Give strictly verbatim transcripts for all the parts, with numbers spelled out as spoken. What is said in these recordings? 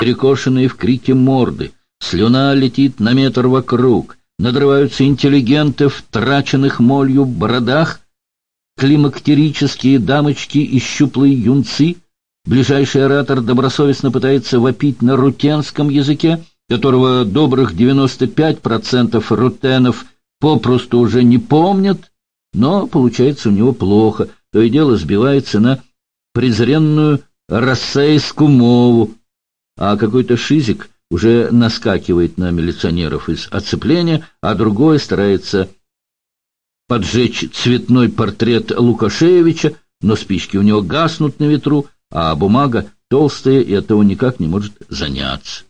перекошенные в крике морды, слюна летит на метр вокруг, надрываются интеллигенты в траченных молью бородах, климактерические дамочки и щуплые юнцы. Ближайший оратор добросовестно пытается вопить на рутенском языке, которого добрых девяносто пять процентов рутенов попросту уже не помнят, но получается у него плохо, то и дело сбивается на презренную рассейскую мову, а какой-то шизик уже наскакивает на милиционеров из оцепления, а другой старается поджечь цветной портрет Лукашевича, но спички у него гаснут на ветру, а бумага толстая и оттого никак не может заняться.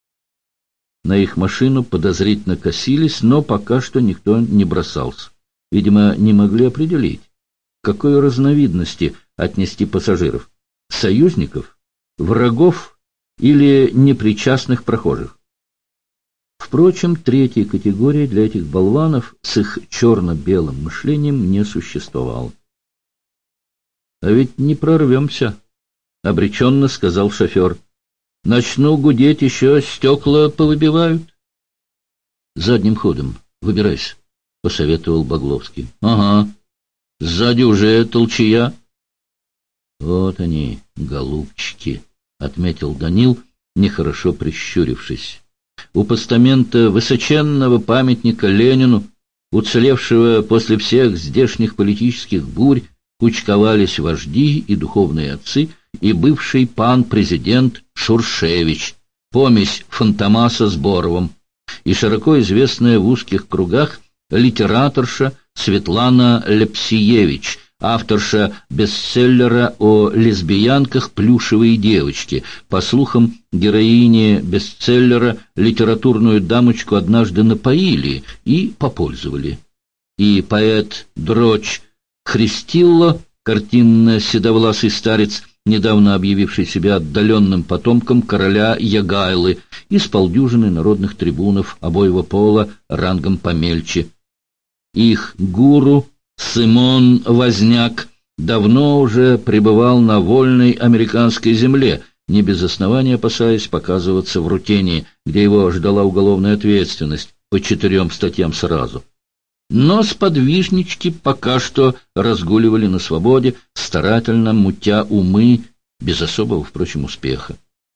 На их машину подозрительно косились, но пока что никто не бросался. Видимо, не могли определить, к какой разновидности отнести пассажиров — союзников, врагов или непричастных прохожих. Впрочем, третьей категории для этих болванов с их черно-белым мышлением не существовало. — А ведь не прорвемся, — обреченно сказал шофер. — Начну гудеть, еще стекла повыбивают. — Задним ходом выбирайся, — посоветовал Багловский. — Ага, сзади уже толчая. — Вот они, голубчики, — отметил Данил, нехорошо прищурившись. У постамента высоченного памятника Ленину, уцелевшего после всех здешних политических бурь, кучковались вожди и духовные отцы, и бывший пан-президент Шуршевич, помесь Фантомаса с Боровым, и широко известная в узких кругах литераторша Светлана Лепсиевич, авторша бестселлера о лесбиянках «Плюшевые девочки». По слухам, героине бестселлера литературную дамочку однажды напоили и попользовали. И поэт Дроч Христилло, картинно-седовласый старец, недавно объявивший себя отдаленным потомком короля Ягайлы, и с полдюжины народных трибунов обоего пола рангом помельче. Их гуру Симон Возняк давно уже пребывал на вольной американской земле, не без основания опасаясь показываться в Рутении, где его ждала уголовная ответственность по четырем статьям сразу. Но сподвижнички пока что разгуливали на свободе, старательно мутя умы, без особого, впрочем, успеха.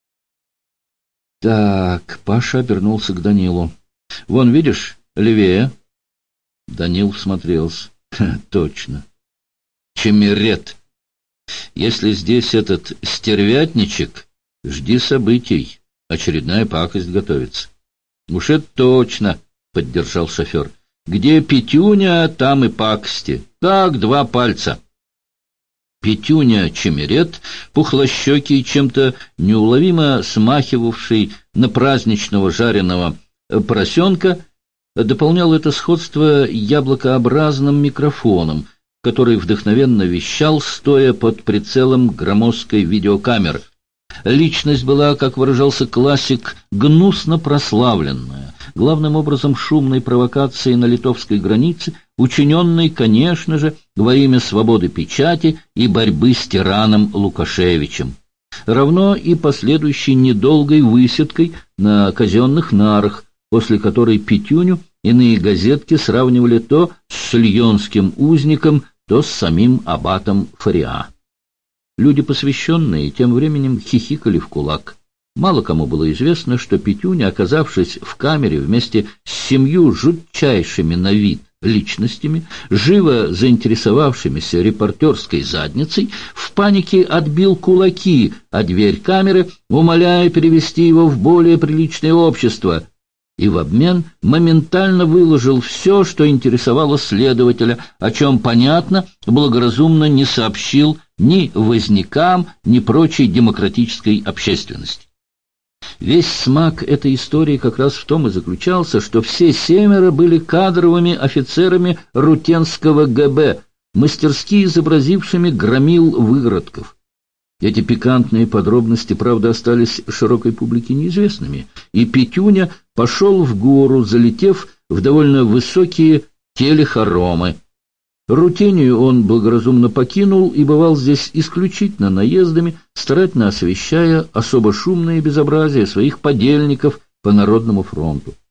Так, Паша обернулся к Данилу. — Вон, видишь, левее. Данил всмотрелся. — Точно. Чемерет. Если здесь этот стервятничек, жди событий. Очередная пакость готовится. — Уж это точно, — поддержал шофер. — Где Петюня, там и пакости. Как два пальца. Петюня Чемерет, пухлощекий, чем-то неуловимо смахивавший на праздничного жареного поросенка, дополнял это сходство яблокообразным микрофоном, который вдохновенно вещал, стоя под прицелом громоздкой видеокамеры. Личность была, как выражался классик, гнусно прославленная, главным образом шумной провокацией на литовской границе, учиненной, конечно же, во имя свободы печати и борьбы с тираном Лукашевичем, равно и последующей недолгой высадкой на казенных нарах, после которой Петюню иные газетки сравнивали то с шильонским узником, то с самим аббатом Фариа. Люди, посвященные, тем временем хихикали в кулак. Мало кому было известно, что Петюня, оказавшись в камере вместе с семью жутчайшими на вид личностями, живо заинтересовавшимися репортерской задницей, в панике отбил кулаки о дверь камеры, умоляя перевести его в более приличное общество, и в обмен моментально выложил все, что интересовало следователя, о чем, понятно, благоразумно не сообщил ни вознякам, ни прочей демократической общественности. Весь смак этой истории как раз в том и заключался, что все семеро были кадровыми офицерами рутенского ГБ, мастерски изобразившими громил выродков. Эти пикантные подробности, правда, остались широкой публике неизвестными, и Петюня пошел в гору, залетев в довольно высокие телехоромы. Рутению он благоразумно покинул и бывал здесь исключительно наездами, старательно освещая особо шумные безобразия своих подельников по Народному фронту.